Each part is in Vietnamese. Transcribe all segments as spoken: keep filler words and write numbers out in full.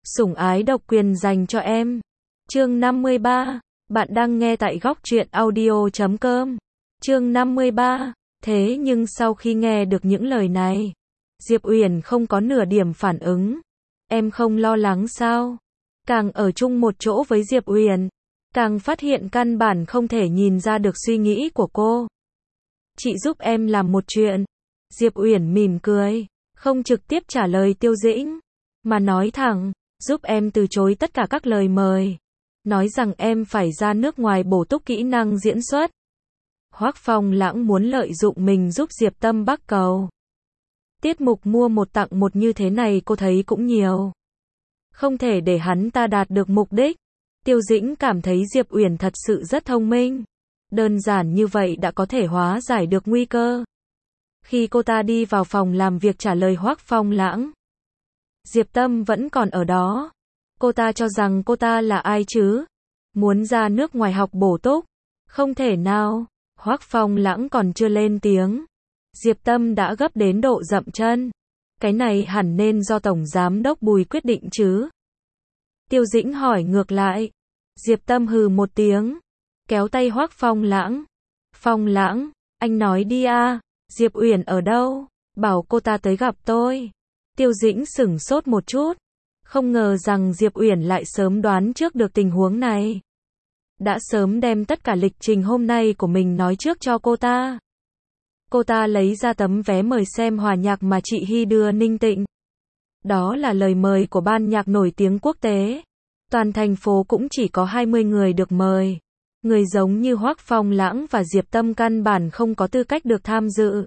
Sủng ái độc quyền dành cho em. Chương năm mươi ba. Bạn đang nghe tại góc truyện audio chấm com. Chương năm mươi ba. Thế nhưng sau khi nghe được những lời này, Diệp Uyển không có nửa điểm phản ứng. Em không lo lắng sao? Càng ở chung một chỗ với Diệp Uyển, càng phát hiện căn bản không thể nhìn ra được suy nghĩ của cô. Chị giúp em làm một chuyện. Diệp Uyển mỉm cười, không trực tiếp trả lời Tiêu Dĩnh, mà nói thẳng, giúp em từ chối tất cả các lời mời. Nói rằng em phải ra nước ngoài bổ túc kỹ năng diễn xuất. Hoắc Phong Lãng muốn lợi dụng mình giúp Diệp Tâm Bắc cầu. Tiết mục mua một tặng một như thế này cô thấy cũng nhiều. Không thể để hắn ta đạt được mục đích. Tiêu Dĩnh cảm thấy Diệp Uyển thật sự rất thông minh. Đơn giản như vậy đã có thể hóa giải được nguy cơ. Khi cô ta đi vào phòng làm việc trả lời Hoắc Phong Lãng, Diệp Tâm vẫn còn ở đó. Cô ta cho rằng cô ta là ai chứ? Muốn ra nước ngoài học bổ túc? Không thể nào. Hoắc Phong Lãng còn chưa lên tiếng, Diệp Tâm đã gấp đến độ dậm chân. Cái này hẳn nên do Tổng Giám đốc Bùi quyết định chứ? Tiêu Dĩnh hỏi ngược lại. Diệp Tâm hừ một tiếng, kéo tay Hoắc Phong Lãng. Phong Lãng, anh nói đi a, Diệp Uyển ở đâu? Bảo cô ta tới gặp tôi. Tiêu Dĩnh sửng sốt một chút, không ngờ rằng Diệp Uyển lại sớm đoán trước được tình huống này. Đã sớm đem tất cả lịch trình hôm nay của mình nói trước cho cô ta. Cô ta lấy ra tấm vé mời xem hòa nhạc mà chị Hy đưa Ninh Tịnh. Đó là lời mời của ban nhạc nổi tiếng quốc tế. Toàn thành phố cũng chỉ có hai mươi người được mời. Người giống như Hoắc Phong Lãng và Diệp Tâm căn bản không có tư cách được tham dự.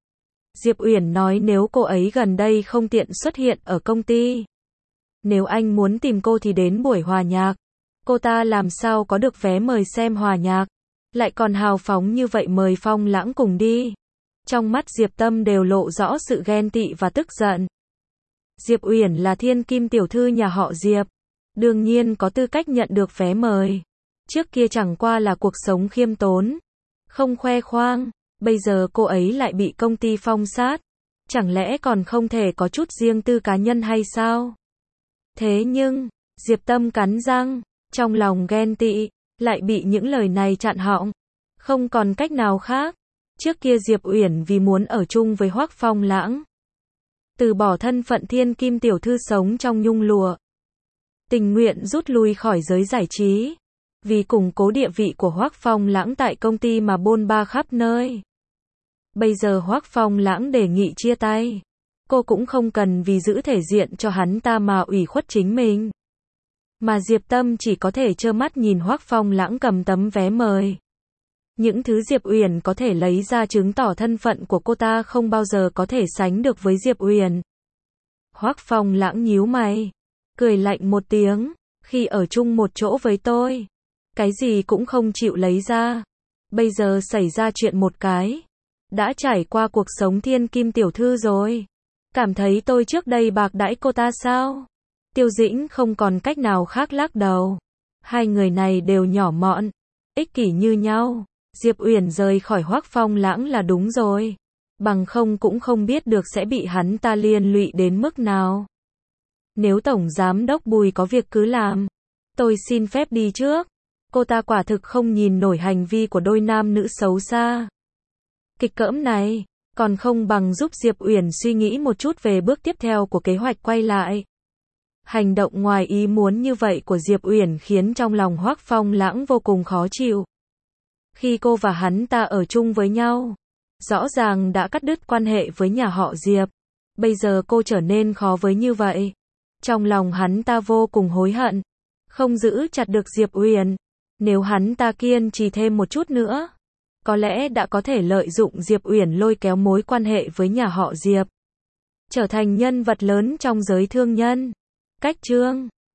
Diệp Uyển nói nếu cô ấy gần đây không tiện xuất hiện ở công ty, nếu anh muốn tìm cô thì đến buổi hòa nhạc. Cô ta làm sao có được vé mời xem hòa nhạc, lại còn hào phóng như vậy mời Phong Lãng cùng đi. Trong mắt Diệp Tâm đều lộ rõ sự ghen tị và tức giận. Diệp Uyển là thiên kim tiểu thư nhà họ Diệp, đương nhiên có tư cách nhận được vé mời. Trước kia chẳng qua là cuộc sống khiêm tốn, không khoe khoang, bây giờ cô ấy lại bị công ty phong sát. Chẳng lẽ còn không thể có chút riêng tư cá nhân hay sao? Thế nhưng, Diệp Tâm cắn răng, trong lòng ghen tị, lại bị những lời này chặn họng. Không còn cách nào khác. Trước kia Diệp Uyển vì muốn ở chung với Hoắc Phong Lãng, từ bỏ thân phận thiên kim tiểu thư sống trong nhung lụa, tình nguyện rút lui khỏi giới giải trí, vì củng cố địa vị của Hoắc Phong Lãng tại công ty mà bôn ba khắp nơi. Bây giờ Hoắc Phong Lãng đề nghị chia tay, cô cũng không cần vì giữ thể diện cho hắn ta mà ủy khuất chính mình. Mà Diệp Tâm chỉ có thể trơ mắt nhìn Hoắc Phong Lãng cầm tấm vé mời. Những thứ Diệp Uyển có thể lấy ra chứng tỏ thân phận của cô ta không bao giờ có thể sánh được với Diệp Uyển. Hoắc Phong Lãng nhíu mày, cười lạnh một tiếng, khi ở chung một chỗ với tôi, cái gì cũng không chịu lấy ra. Bây giờ xảy ra chuyện một cái, đã trải qua cuộc sống thiên kim tiểu thư rồi. Cảm thấy tôi trước đây bạc đãi cô ta sao? Tiêu Dĩnh không còn cách nào khác lắc đầu. Hai người này đều nhỏ mọn, ích kỷ như nhau. Diệp Uyển rời khỏi Hoắc Phong Lãng là đúng rồi. Bằng không cũng không biết được sẽ bị hắn ta liên lụy đến mức nào. Nếu Tổng Giám đốc Bùi có việc cứ làm. Tôi xin phép đi trước. Cô ta quả thực không nhìn nổi hành vi của đôi nam nữ xấu xa. Kịch cỡm này, còn không bằng giúp Diệp Uyển suy nghĩ một chút về bước tiếp theo của kế hoạch quay lại. Hành động ngoài ý muốn như vậy của Diệp Uyển khiến trong lòng Hoắc Phong Lãng vô cùng khó chịu. Khi cô và hắn ta ở chung với nhau, rõ ràng đã cắt đứt quan hệ với nhà họ Diệp. Bây giờ cô trở nên khó với như vậy. Trong lòng hắn ta vô cùng hối hận, không giữ chặt được Diệp Uyển. Nếu hắn ta kiên trì thêm một chút nữa, có lẽ đã có thể lợi dụng Diệp Uyển lôi kéo mối quan hệ với nhà họ Diệp, trở thành nhân vật lớn trong giới thương nhân. Cách chương